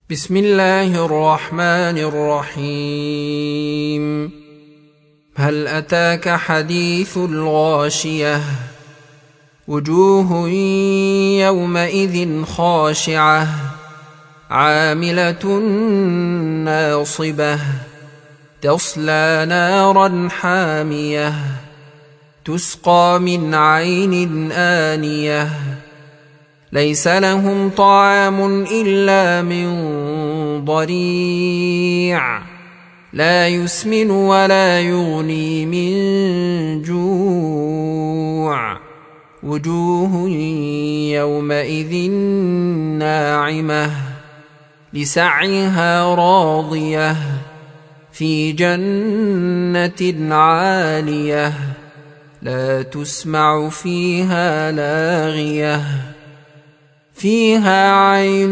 بسم الله الرحمن الرحيم. هل أتاك حديث الغاشية؟ وجوه يومئذ خاشعة عاملة ناصبة تصلى نارا حامية تسقى من عين آنية ليس لهم طعام إلا من ضريع لا يسمن ولا يغني من جوع وجوه يومئذ ناعمة لسعيها راضية في جنة عالية لا تسمع فيها لاغية فيها عين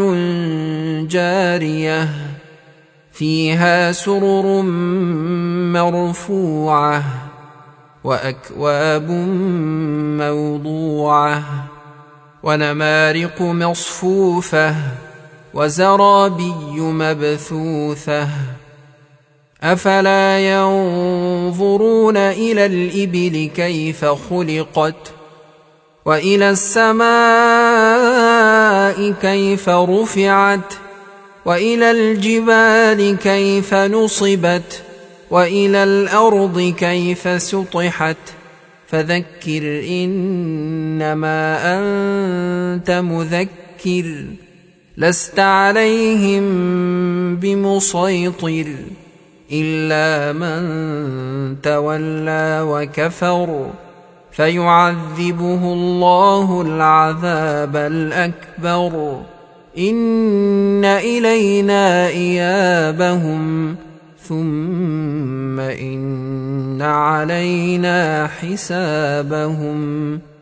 جارية فيها سرر مرفوعة وأكواب موضوعة ونمارق مصفوفة وزرابي مبثوثة أفلا ينظرون إلى الإبل كيف خلقت وإلى السماء كيف رفعت وإلى الجبال كيف نصبت وإلى الأرض كيف سطحت فذكر إنما أنت مذكر لست عليهم بمسيطر إلا من تولى وكفر فيعذبه الله العذاب الأكبر إن إلينا إيابهم ثم إن علينا حسابهم